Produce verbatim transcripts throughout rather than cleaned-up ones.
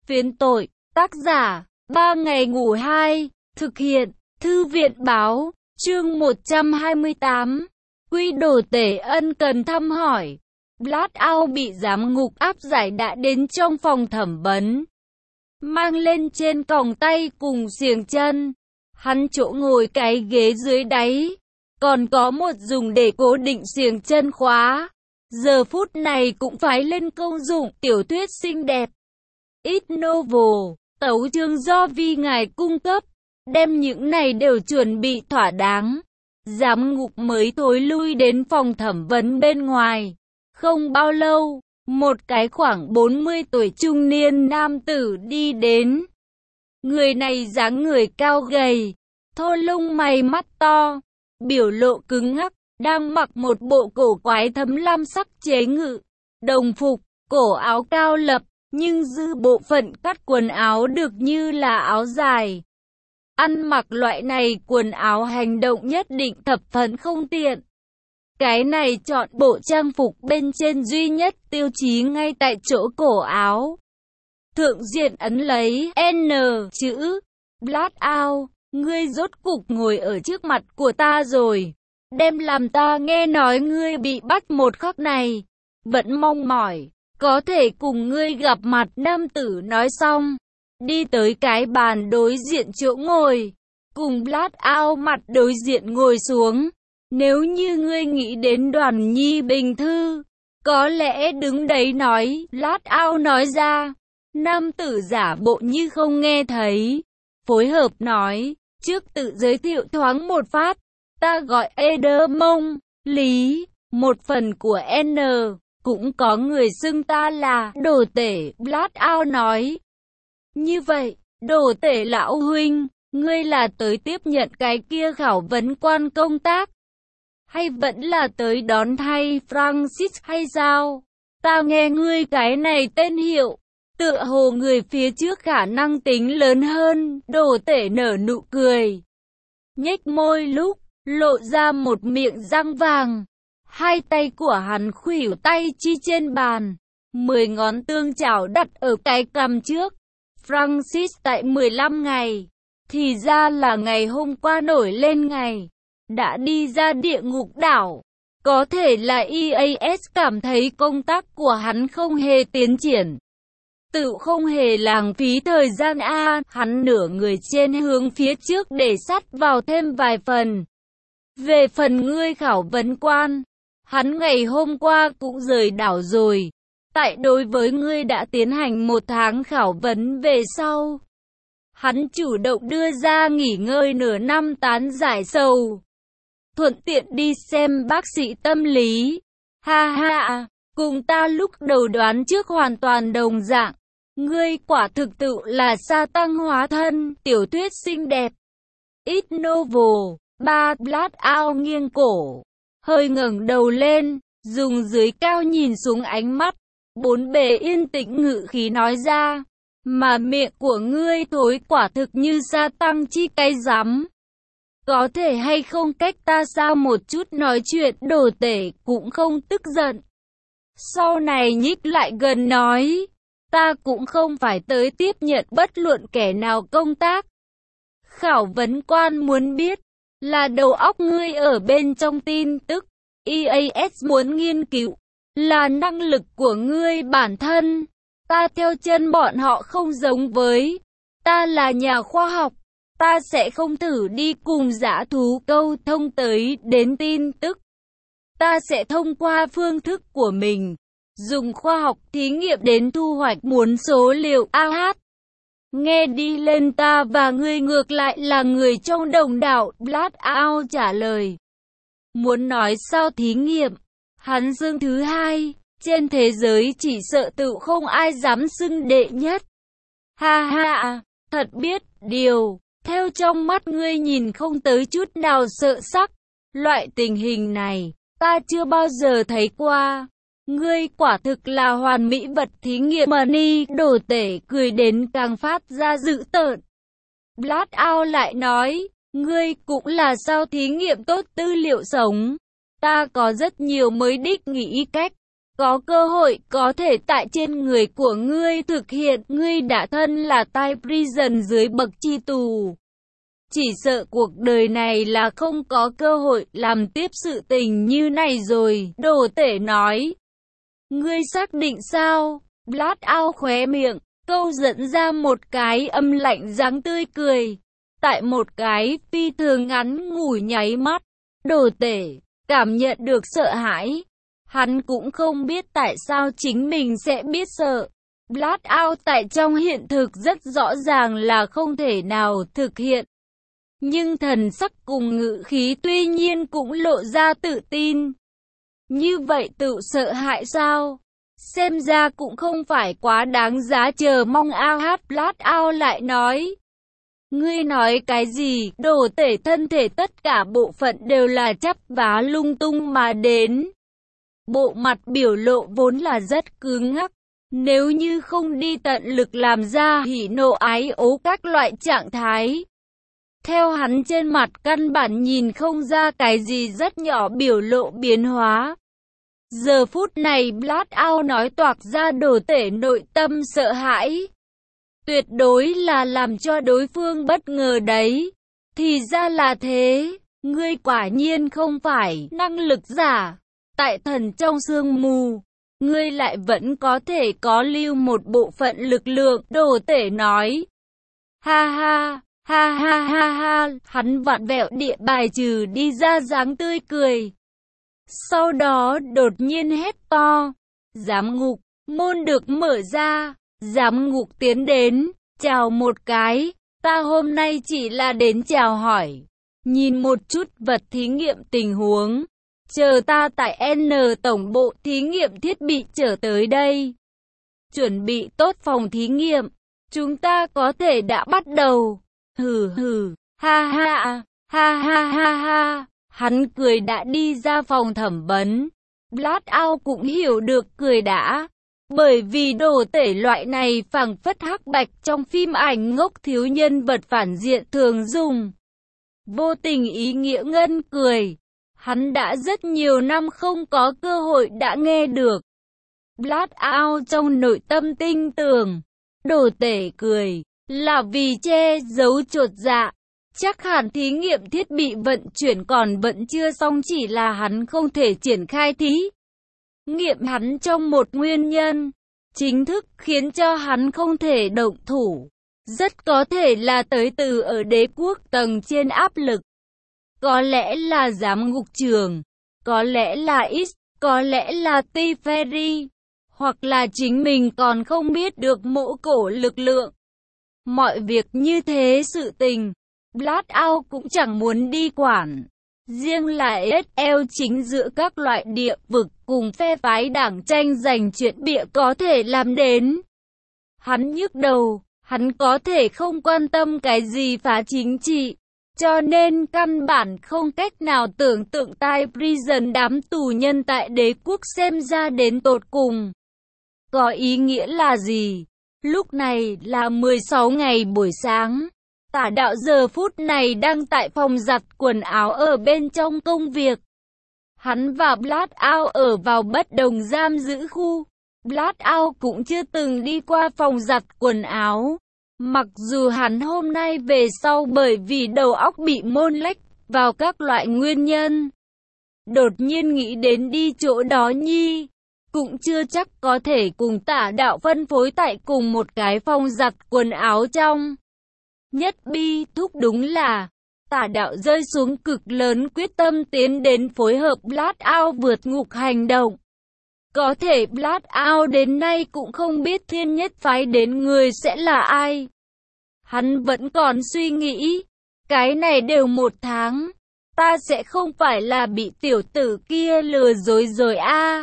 Phiến tội, tác giả, ba ngày ngủ hai, thực hiện, thư viện báo, chương một trăm hai mươi tám. Quy đồ tể ân cần thăm hỏi. Blackout bị giám ngục áp giải đã đến trong phòng thẩm vấn. Mang lên trên còng tay cùng xiềng chân. Hắn chỗ ngồi cái ghế dưới đáy. Còn có một dùng để cố định xiềng chân khóa. Giờ phút này cũng phải lên công dụng tiểu thuyết xinh đẹp. Ít novel, tấu chương do vi ngài cung cấp. Đem những này đều chuẩn bị thỏa đáng. Giám ngục mới thối lui đến phòng thẩm vấn bên ngoài. Không bao lâu, một cái khoảng bốn mươi tuổi trung niên nam tử đi đến. Người này dáng người cao gầy, thô lông mày mắt to, biểu lộ cứng ngắc, đang mặc một bộ cổ quái thấm lam sắc chế ngự, đồng phục, cổ áo cao lập, nhưng dư bộ phận cắt quần áo được như là áo dài. Ăn mặc loại này quần áo hành động nhất định thập phần không tiện. Cái này chọn bộ trang phục bên trên duy nhất tiêu chí ngay tại chỗ cổ áo. Thượng diện ấn lấy N chữ. Blackout, ngươi rốt cục ngồi ở trước mặt của ta rồi. Đem làm ta nghe nói ngươi bị bắt một khắc này. Vẫn mong mỏi, có thể cùng ngươi gặp mặt. Nam tử nói xong, đi tới cái bàn đối diện chỗ ngồi. Cùng Blackout mặt đối diện ngồi xuống. Nếu như ngươi nghĩ đến Đoàn Nhi Bình Thư, có lẽ đứng đấy nói, Blackout nói ra. Nam tử giả bộ như không nghe thấy. Phối hợp nói, trước tự giới thiệu thoáng một phát. Ta gọi Eder Mông, Lý, một phần của N, cũng có người xưng ta là đồ tể. Blackout nói. Như vậy, đồ tể lão huynh, ngươi là tới tiếp nhận cái kia khảo vấn quan công tác, hay vẫn là tới đón thay Francis hay sao? Ta nghe ngươi cái này tên hiệu, tựa hồ người phía trước khả năng tính lớn hơn. Đồ tể nở nụ cười, nhếch môi lúc lộ ra một miệng răng vàng. Hai tay của hắn khuỷu tay chi trên bàn, mười ngón tương chảo đặt ở cái cằm trước. Francis tại mười lăm ngày, thì ra là ngày hôm qua nổi lên ngày, đã đi ra địa ngục đảo. Có thể là e a ét cảm thấy công tác của hắn không hề tiến triển, tự không hề lãng phí thời gian a. Hắn nửa người trên hướng phía trước để sắt vào thêm vài phần. Về phần ngươi khảo vấn quan, hắn ngày hôm qua cũng rời đảo rồi. Tại đối với ngươi đã tiến hành một tháng khảo vấn về sau, hắn chủ động đưa ra nghỉ ngơi nửa năm tán giải sầu, thuận tiện đi xem bác sĩ tâm lý. Ha ha, cùng ta lúc đầu đoán trước hoàn toàn đồng dạng. Ngươi quả thực tự là sa tăng hóa thân. Tiểu thuyết xinh đẹp. Ít novel. Ba. Blackout nghiêng cổ, hơi ngẩng đầu lên, dùng dưới cao nhìn xuống ánh mắt bốn bề yên tĩnh ngự khí nói ra. Mà miệng của ngươi thối quả thực như sa tăng chi cái rắm. Có thể hay không cách ta xa một chút nói chuyện. Đồ tể cũng không tức giận. Sau này nhích lại gần nói. Ta cũng không phải tới tiếp nhận bất luận kẻ nào công tác. Khảo vấn quan muốn biết là đầu óc ngươi ở bên trong tin tức. e a ét muốn nghiên cứu là năng lực của ngươi bản thân. Ta theo chân bọn họ không giống với. Ta là nhà khoa học. Ta sẽ không thử đi cùng dã thú câu thông tới đến tin tức. Ta sẽ thông qua phương thức của mình, dùng khoa học thí nghiệm đến thu hoạch muốn số liệu a hát. Nghe đi lên ta và ngươi ngược lại là người trong đồng đạo. Blackout trả lời. Muốn nói sao thí nghiệm, hắn xưng thứ hai. Trên thế giới chỉ sợ tự không ai dám xưng đệ nhất. Ha ha, thật biết điều, theo trong mắt ngươi nhìn không tới chút nào sợ sắc. Loại tình hình này, ta chưa bao giờ thấy qua. Ngươi quả thực là hoàn mỹ vật thí nghiệm money. Đồ tể cười đến càng phát ra dữ tợn. Blackout lại nói, ngươi cũng là sao thí nghiệm tốt tư liệu sống. Ta có rất nhiều mới đích nghĩ cách. có cơ hội có thể tại trên người của ngươi thực hiện, ngươi đã thân là tai prison dưới bậc chi tù. Chỉ sợ cuộc đời này là không có cơ hội làm tiếp sự tình như này rồi, Đồ Tể nói. Ngươi xác định sao? Blackout khóe miệng, câu dẫn ra một cái âm lạnh dáng tươi cười. Tại một cái phi thường ngắn ngủi nháy mắt, Đồ Tể cảm nhận được sợ hãi. Hắn cũng không biết tại sao chính mình sẽ biết sợ. Blackout tại trong hiện thực rất rõ ràng là không thể nào thực hiện. Nhưng thần sắc cùng ngữ khí tuy nhiên cũng lộ ra tự tin. Như vậy tự sợ hãi sao? Xem ra cũng không phải quá đáng giá chờ mong. A hát Blackout lại nói. Ngươi nói cái gì? Đồ Tể thân thể tất cả bộ phận đều là chắp vá lung tung mà đến. Bộ mặt biểu lộ vốn là rất cứng ngắc. Nếu như không đi tận lực làm ra hỉ nộ ái ố các loại trạng thái. Theo hắn trên mặt căn bản nhìn không ra cái gì rất nhỏ biểu lộ biến hóa. Giờ phút này Blackout nói toạc ra Đồ Tể nội tâm sợ hãi. Tuyệt đối là làm cho đối phương bất ngờ đấy. Thì ra là thế, ngươi quả nhiên không phải năng lực giả. Tại thần trong sương mù, ngươi lại vẫn có thể có lưu một bộ phận lực lượng, Đồ Tể nói. Ha ha, ha ha ha ha, hắn vặn vẹo địa bài trừ đi ra dáng tươi cười. Sau đó đột nhiên hét to, giám ngục, môn được mở ra, giám ngục tiến đến, chào một cái, ta hôm nay chỉ là đến chào hỏi, nhìn một chút vật thí nghiệm tình huống, chờ ta tại N tổng bộ thí nghiệm thiết bị trở tới đây. Chuẩn bị tốt phòng thí nghiệm, chúng ta có thể đã bắt đầu. Hừ hừ, ha ha, ha ha ha ha. Hắn cười đã đi ra phòng thẩm vấn. Blackout cũng hiểu được cười đã. Bởi vì Đồ Tể loại này phảng phất hắc bạch trong phim ảnh ngốc thiếu nhân vật phản diện thường dùng. Vô tình ý nghĩa ngân cười. Hắn đã rất nhiều năm không có cơ hội đã nghe được. Blackout trong nội tâm tinh tường. Đồ Tể cười, là vì che giấu chột dạ. Chắc hẳn thí nghiệm thiết bị vận chuyển còn vẫn chưa xong, chỉ là hắn không thể triển khai thí nghiệm hắn trong một nguyên nhân chính thức khiến cho hắn không thể động thủ. Rất có thể là tới từ ở đế quốc tầng trên áp lực. Có lẽ là giám ngục trường, có lẽ là X, có lẽ là Tiferi, hoặc là chính mình còn không biết được mộ cổ lực lượng. Mọi việc như thế sự tình, Blackout cũng chẳng muốn đi quản. Riêng là ét lờ chính giữa các loại địa vực cùng phe phái đảng tranh giành chuyện bịa có thể làm đến. Hắn nhức đầu, hắn có thể không quan tâm cái gì phá chính trị, cho nên căn bản không cách nào tưởng tượng tai prison đám tù nhân tại đế quốc xem ra đến tột cùng có ý nghĩa là gì. Lúc này là mười sáu ngày buổi sáng. Tả đạo giờ phút này đang tại phòng giặt quần áo ở bên trong công việc. Hắn và Blackout ở vào bất đồng giam giữ khu. Blackout cũng chưa từng đi qua phòng giặt quần áo. Mặc dù hắn hôm nay về sau bởi vì đầu óc bị môn lách vào các loại nguyên nhân, đột nhiên nghĩ đến đi chỗ đó nhi, cũng chưa chắc có thể cùng tả đạo phân phối tại cùng một cái phòng giặt quần áo trong. Nhất bi thúc đúng là tả đạo rơi xuống cực lớn quyết tâm tiến đến phối hợp Blackout vượt ngục hành động. Có thể Blackout đến nay cũng không biết thiên nhất phái đến người sẽ là ai. Hắn vẫn còn suy nghĩ, cái này đều một tháng, ta sẽ không phải là bị tiểu tử kia lừa dối rồi a. À.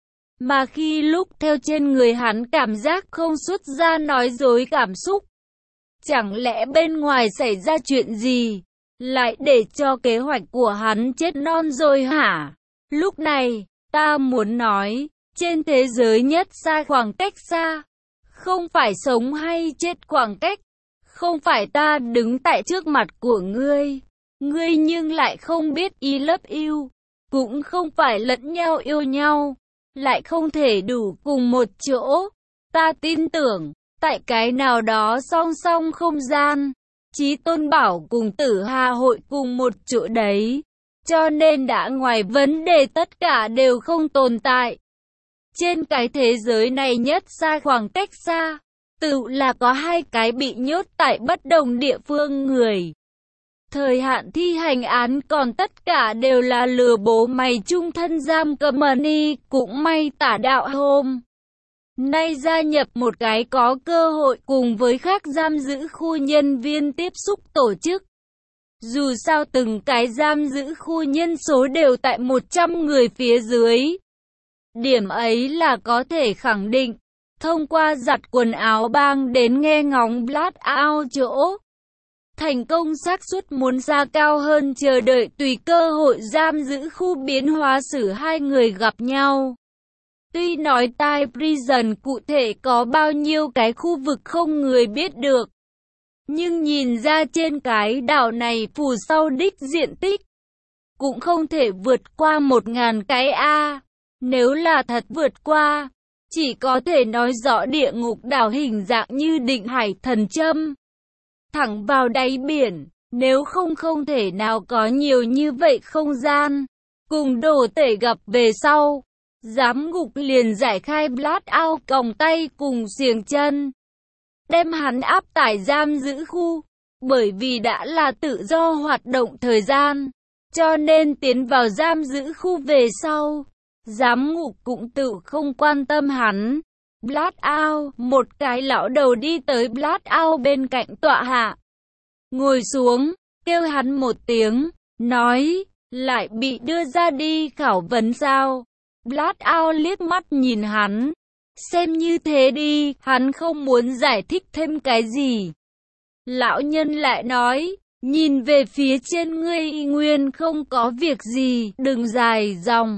Mà khi lúc theo trên người hắn cảm giác không xuất ra nói dối cảm xúc. Chẳng lẽ bên ngoài xảy ra chuyện gì, lại để cho kế hoạch của hắn chết non rồi hả? Lúc này, ta muốn nói, trên thế giới nhất xa khoảng cách xa, không phải sống hay chết khoảng cách, không phải ta đứng tại trước mặt của ngươi, ngươi nhưng lại không biết I love you, cũng không phải lẫn nhau yêu nhau, lại không thể đủ cùng một chỗ. Ta tin tưởng, tại cái nào đó song song không gian, Chí Tôn Bảo cùng Tử Hà hội cùng một chỗ đấy. Cho nên đã ngoài vấn đề tất cả đều không tồn tại. Trên cái thế giới này nhất xa khoảng cách xa, tự là có hai cái bị nhốt tại bất đồng địa phương người. Thời hạn thi hành án còn tất cả đều là lừa bố mày chung thân giam cầm ni, cũng may Tả Đạo hôm nay gia nhập một cái có cơ hội cùng với khác giam giữ khu nhân viên tiếp xúc tổ chức. Dù sao từng cái giam giữ khu nhân số đều tại một trăm người phía dưới. Điểm ấy là có thể khẳng định, thông qua giặt quần áo bang đến nghe ngóng Blackout chỗ. Thành công xác suất muốn ra cao hơn chờ đợi tùy cơ hội giam giữ khu biến hóa xử hai người gặp nhau. Tuy nói tai prison cụ thể có bao nhiêu cái khu vực không người biết được. Nhưng nhìn ra trên cái đảo này phủ sau đích diện tích, cũng không thể vượt qua một ngàn cái A. Nếu là thật vượt qua, chỉ có thể nói rõ địa ngục đảo hình dạng như định hải thần châm. Thẳng vào đáy biển, nếu không không thể nào có nhiều như vậy không gian. Cùng đồ tể gặp về sau, giám ngục liền giải khai Blackout còng tay cùng xiềng chân. Đem hắn áp tải giam giữ khu, bởi vì đã là tự do hoạt động thời gian, cho nên tiến vào giam giữ khu về sau, giám ngục cũng tự không quan tâm hắn. Blackout, một cái lão đầu đi tới Blackout bên cạnh tọa hạ, ngồi xuống, kêu hắn một tiếng, nói, lại bị đưa ra đi khảo vấn sao? Blackout liếc mắt nhìn hắn. Xem như thế đi, hắn không muốn giải thích thêm cái gì. Lão nhân lại nói, nhìn về phía trên ngươi y nguyên không có việc gì, đừng dài dòng.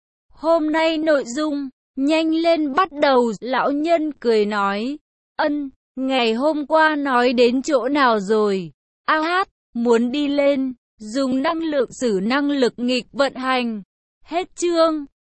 Hôm nay nội dung, nhanh lên bắt đầu, lão nhân cười nói, ân, ngày hôm qua nói đến chỗ nào rồi? A hát, muốn đi lên, dùng năng lượng sử năng lực nghịch vận hành. Hết chương.